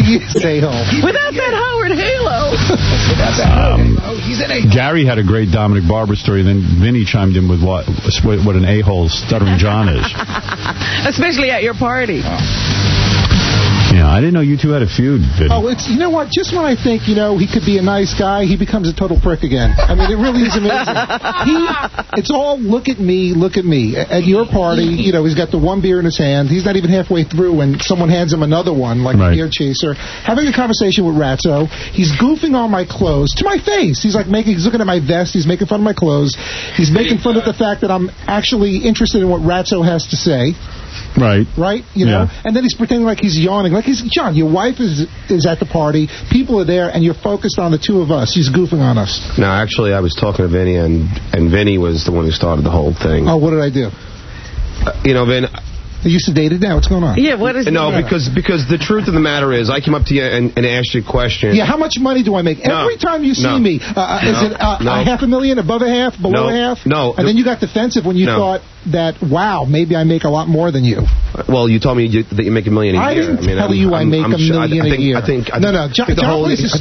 He is a-hole. Without that Howard halo. He's an a-hole. Gary had a great Dominic Barber story, and then Vinny chimed in with what an a-hole Stuttering John is. Especially at your party. Yeah, I didn't know you two had a feud, Vinny. Oh, you know what? Just when I think, he could be a nice guy, he becomes a total prick again. I mean, it really is amazing. It's all, look at me. At your party, he's got the one beer in his hand. He's not even halfway through when someone hands him another one, like a beer chaser. Having a conversation with Ratso. He's goofing on my clothes to my face. He's looking at my vest. He's making fun of my clothes. He's making fun of the fact that I'm actually interested in what Ratso has to say. Right. Yeah. And then he's pretending like he's yawning. Like, John, your wife is at the party. People are there, and you're focused on the two of us. He's goofing on us. No, actually, I was talking to Vinny, and Vinny was the one who started the whole thing. Oh, what did I do? Vin... You used to date it now. What's going on? Yeah, what is No, because the truth of the matter is, I came up to you and asked you a question. Yeah, how much money do I make? Every time you see me, is it $500,000, above a half, below a half? No. And then you got defensive when you thought that, wow, maybe I make a lot more than you. Well, you told me that you make $1 million a year. I didn't tell you I make $1 million a year. I think John, is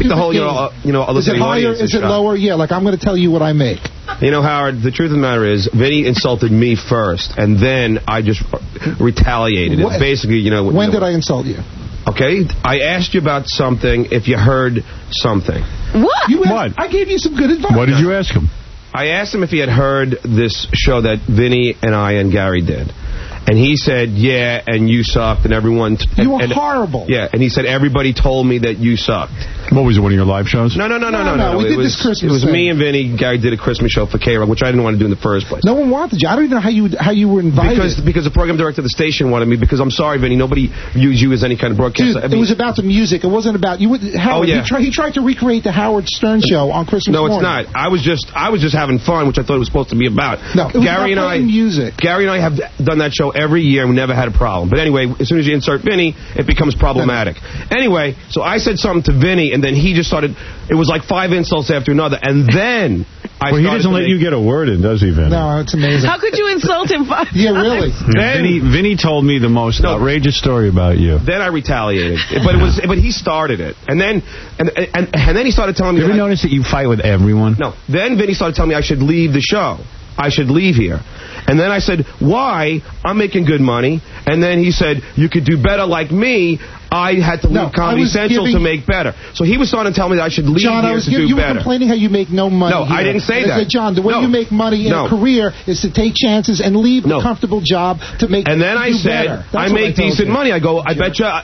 it higher? Is it lower? Yeah, like I'm going to tell you what I make. Howard, the truth of the matter is, Vinny insulted me first, and then I just retaliated. Basically, When did I insult you? Okay, I asked you about something, if you heard something. What? I gave you some good advice. What did you ask him? I asked him if he had heard this show that Vinny and I and Gary did. And he said, yeah, and you sucked, and everyone... You were horrible. Yeah, and he said, everybody told me that you sucked. What was it, one of your live shows? No. We did this Christmas It was thing. me and Vinny. Gary did a Christmas show for K-Rock, which I didn't want to do in the first place. No one wanted you. I don't even know how you were invited. Because the program director of the station wanted me, because I'm sorry, Vinny, nobody views you as any kind of broadcaster. Dude, it was about the music. It wasn't about... Howard, he tried to recreate the Howard Stern show on Christmas morning. No, it's not. I was just having fun, which I thought it was supposed to be about. No, it was about playing music. Gary and I have done that show every year, and we never had a problem. But anyway, as soon as you insert Vinny, it becomes problematic. Anyway, so I said something to Vinny, and then he just started... It was like 5 insults after another, and then... he doesn't let you get a word in, does he, Vinny? No, it's amazing. How could you insult him 5 times? Yeah, really. Vinny told me the most outrageous story about you. Then I retaliated, but he started it, and then he started telling me. You ever notice that you fight with everyone? No. Then Vinny started telling me I should leave the show. I should leave here. And then I said, why? I'm making good money. And then he said, you could do better like me. I had to leave Comedy Central to make better. So he was starting to tell me that I should leave here to do you better. were complaining how you make no money. No, here. I didn't say that. I said, John, the way you make money in a career is to take chances and leave a comfortable job to make. And then I said, I make decent money. I go, I bet you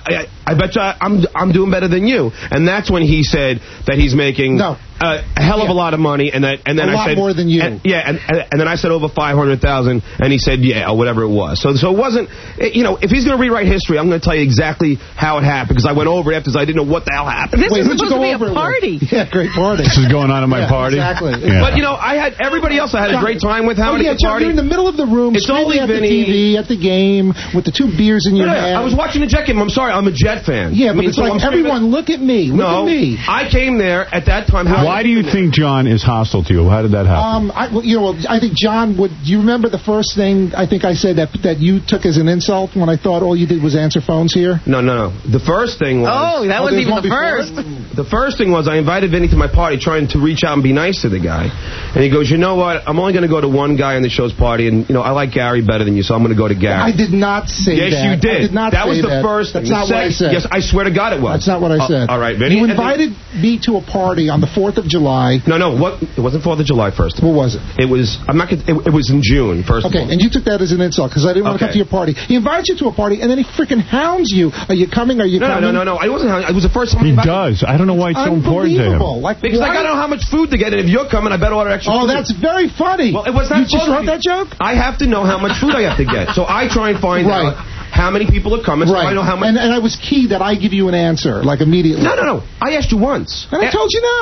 I'm doing better than you. And that's when he said that he's making a hell of a lot of money. And then I said more than you. And then I said over 500,000, and he said or whatever it was. So it wasn't. If he's going to rewrite history, I'm going to tell you exactly how it happened, because I went over it after I didn't know what the hell happened. This is supposed to be a party. Yeah, great party. This is going on at my party. Exactly. Yeah. But I had everybody else. I had a great time with Howard at the party. You're in the middle of the room. It's only at Vinny. the TV, at the game, with the 2 beers in your hand. I was watching the Jet game. I'm sorry, I'm a Jet fan. Yeah, but it's like everyone, look at me. Look at me. I came there at that time. Why do you think John is hostile to you? How did that happen? I think John would. Do you remember the first thing I think I said that you took as an insult when I thought all you did was answer phones here? No. The first thing was... Oh, that wasn't even the first. The first thing was I invited Vinny to my party trying to reach out and be nice to the guy. And he goes, you know what? I'm only going to go to one guy on the show's party, and, I like Gary better than you, so I'm going to go to Gary. I did not say that. Yes, you did. I did not that say was the that. first thing. That's not what I said. Yes, I swear to God it was. That's not what I said. All right, Vinny. You invited me to a party on the 4th of July. No, it wasn't 4th of July first. What was it? It was, it was in June, first of all. Okay, and you took that as an insult, because I didn't want to come to your party. He invites you to a party, and then he freaking hounds you. Are you coming? Are you coming? No. I wasn't hounding. It was the first time he does. I don't know why it's so important to him. Because I got to know how much food to get, and if you're coming, I better order extra food. Oh, that's very funny. Well, it was not. You just wrote that joke? I have to know how much food I have to get. So I try and find out how many people are coming, so I know how much. And I was key that I give you an answer, like immediately. No. I asked you once. And I told you no.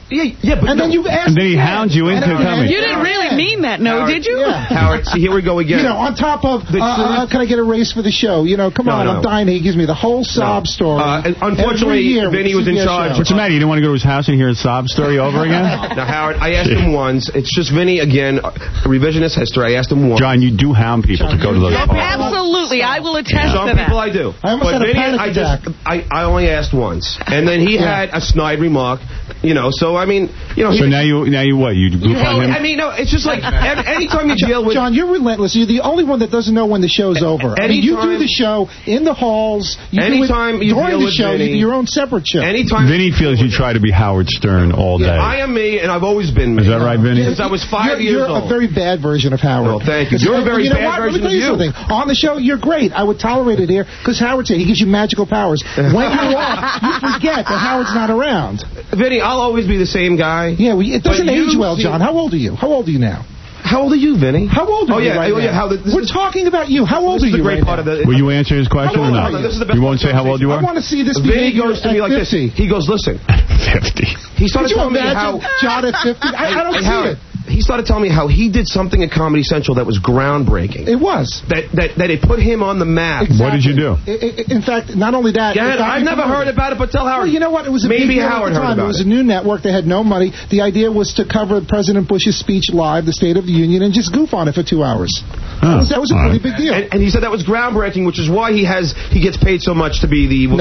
but and then you ask. And then he hounds you into coming. You didn't really mean that, no, Howard, did you? Yeah. Howard, see, here we go again. On top of, can I get a race for the show? Come on, I'm dying. He gives me the whole sob story. Unfortunately, Vinny was in charge. What's the matter? You didn't want to go to his house and hear his sob story over again? Now, Howard, I asked him once. It's just Vinny, again, revisionist history. I asked him once. John, you do hound people to go to those parties. Absolutely, I will attest Some to that. people I do. I almost had a panic attack. I only asked once. And then he had a snide remark, so I mean, So now you what? You goof on him? I mean, no, it's just like anytime you deal with... John, you're relentless. You're the only one that doesn't know when the show's over. You do the show in the halls. Anytime you during deal the with show, Vinny, you do your own separate show. Vinny feels you try to be Howard Stern all day. I am me, and I've always been me. Is that right, Vinny? Since I was 5 years old. You're a very bad version of Howard. Well, thank you. You're a very bad version of you. On the show, you're great. I would tolerate it here because Howard said he gives you magical powers. When you're off, you forget that Howard's not around. Vinny, I'll always be the same guy. Yeah, it doesn't age well, John. How old are you? How old are you now? How old are you, Vinny? How old are you right now? We're talking about you. How old are you right now? Will you answer his question or not? You won't say how old you are? I want to see this Vinny goes to me like this. He goes, listen. 50. He started telling me how... John at 50? I don't see it. He started telling me how he did something at Comedy Central that was groundbreaking. It was. That it put him on the map. Exactly. What did you do? In fact, not only that... I've never heard about it, but tell Howard. Well, you know what? It was a Maybe big deal Howard at the time. heard about it. was a new network. They had no money. The idea was to cover President Bush's speech live, the State of the Union, and just goof on it for 2 hours. That was a pretty big deal. And he said that was groundbreaking, which is why he gets paid so much to be the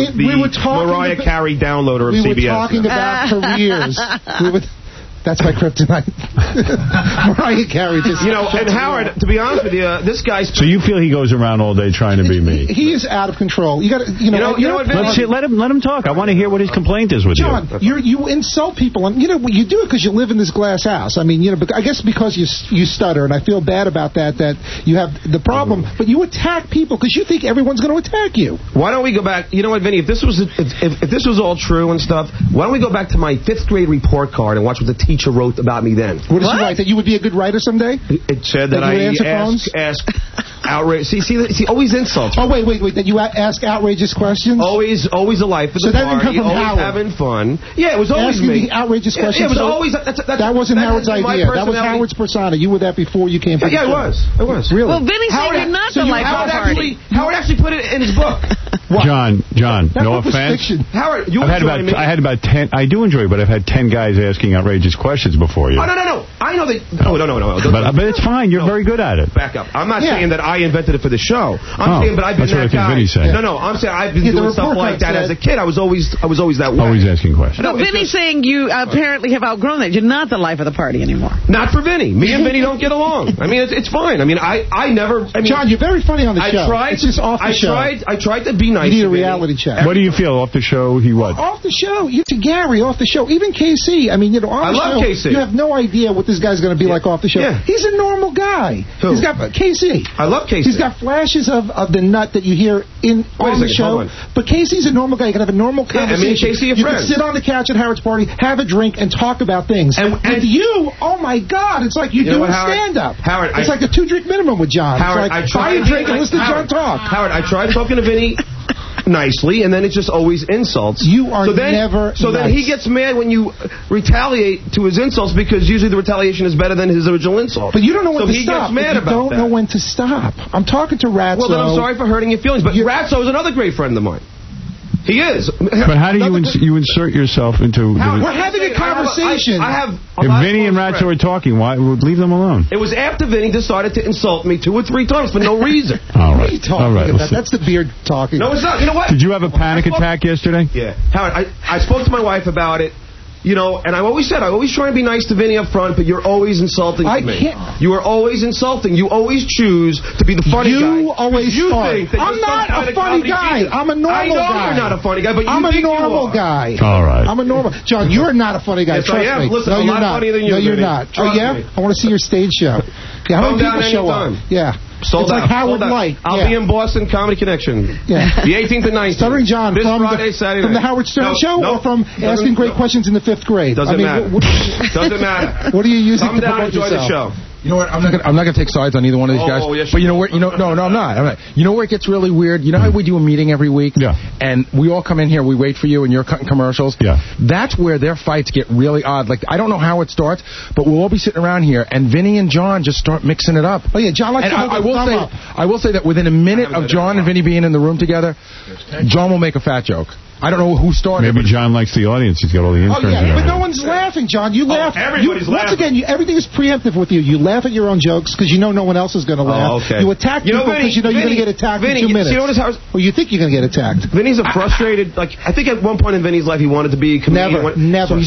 Mariah Carey downloader of CBS. We were talking about careers. That's my kryptonite. Mariah Carey just... and Howard, to be honest with you, this guy's... So you feel he goes around all day trying to be me? He is out of control. You got to... Let him talk. I want to hear what his complaint is with John, you insult people. And, you do it because you live in this glass house. I mean, I guess because you stutter, and I feel bad about that you have the problem. But you attack people because you think everyone's going to attack you. Why don't we go back... You know what, Vinny? If this was all true and stuff, why don't we go back to my 5th grade report card and watch what the teacher wrote about me then? What did she write? That you would be a good writer someday? It said that I ask outrage. See, always insults. Oh, wait. That you ask outrageous questions? Always a life of the that didn't come from always Howard. Having fun. Yeah, it was always asking me. the outrageous questions. Yeah, it was always... that wasn't Howard's idea. That was Howard's persona. You were that before you came to the show. It was. Really? Well, Vinny said you're not the life of the party. Howard actually put it in his book. John, no offense. Howard, I had about 10. I do enjoy it, but I've had 10 guys asking outrageous questions before you. Oh, no. I know that... No. But it's fine. You're very good at it. Back up. I'm not saying that I invented it for the show. I'm saying, but I've been that guy. No, I'm saying I've been doing stuff like that as a kid. I was always that way. Always asking questions. No, Vinny's saying you apparently have outgrown that. You're not the life of the party anymore. Not for Vinny. Me and Vinny don't get along. I mean, it's fine. I mean, I never... John, you're very funny on the show. It's just off the show. I tried to be nice. You need a reality check. What do you feel off the show? Off the show. To Gary, off the show. Even KC. I mean, I love KC. You have no idea what this guy's going to be like off the show. Yeah. He's a normal guy. Who? He's got KC. I love KC. He's got flashes of the nut that you hear on the show. But KC's a normal guy. You can have a normal conversation. Yeah, you can sit on the couch at Howard's party, have a drink, and talk about things. And with you, oh my God, it's like you doing stand-up. Howard, it's like a 2-drink minimum with John. Howard, I try to drink and listen to John talk. Howard, I tried talking to Vinny nicely, and then it's just always insults. You are never So then he gets mad when you retaliate to his insults because usually the retaliation is better than his original insult. But you don't know when to stop. Gets mad you don't know when to stop. I'm talking to Ratso. Well, then I'm sorry for hurting your feelings, but Ratso is another great friend of mine. He is. But how do you insert yourself into... We're having a conversation. If Vinny and Ratso are talking, why leave them alone? It was after Vinny decided to insult me 2 or 3 times for no reason. All right. That's the beard talking. No, it's not. You know what? Did you have a panic attack yesterday? Yeah. Howard, I spoke to my wife about it. And I always try and be nice to Vinny up front, but you're always insulting to me. You are always insulting. You always choose to be the funny guy. You always think that I'm not a funny guy. I'm a normal guy. I know you're not a funny guy, but I'm a normal guy. All right. I'm a normal... John, you're not a funny guy. Yes, I am. Listen, I'm a lot funnier than you. No, you're not. Oh, yeah? I want to see your stage show. Yeah, how many people show up? Yeah. Sold it's out. Like Howard Light. I'll be in Boston Comedy Connection. Yeah. The 18th and 19th. Stuttering John this from Friday, Saturday from the Howard Stern show or from asking great questions in the 5th grade? Doesn't matter. Doesn't matter. What are you using Come to down and promote enjoy yourself? the show. You know what? I'm not gonna take sides on either one of these guys. Yes, but you know where? No, I'm not. You know where it gets really weird? You know how we do a meeting every week? Yeah. And we all come in here, we wait for you, and you're cutting commercials. Yeah. That's where their fights get really odd. Like, I don't know how it starts, but we'll all be sitting around here, and Vinny and John just start mixing it up. Oh yeah, John likes to hold the thumb up. I will say that within a minute of John and Vinny being in the room together, John will make a fat joke. I don't know who started. Maybe John likes the audience. He's got all the interns. Oh yeah, but no one's laughing, John. You laugh. Everybody's laughing. Once again, everything is preemptive with you. You laugh at your own jokes because you know no one else is going to laugh. Okay. You attack people because you know you're going to get attacked in 2 minutes. You notice how? Or you think you're going to get attacked. Vinny's a frustrated. Like, I think at one point in Vinny's life he wanted to be a comedian. Never.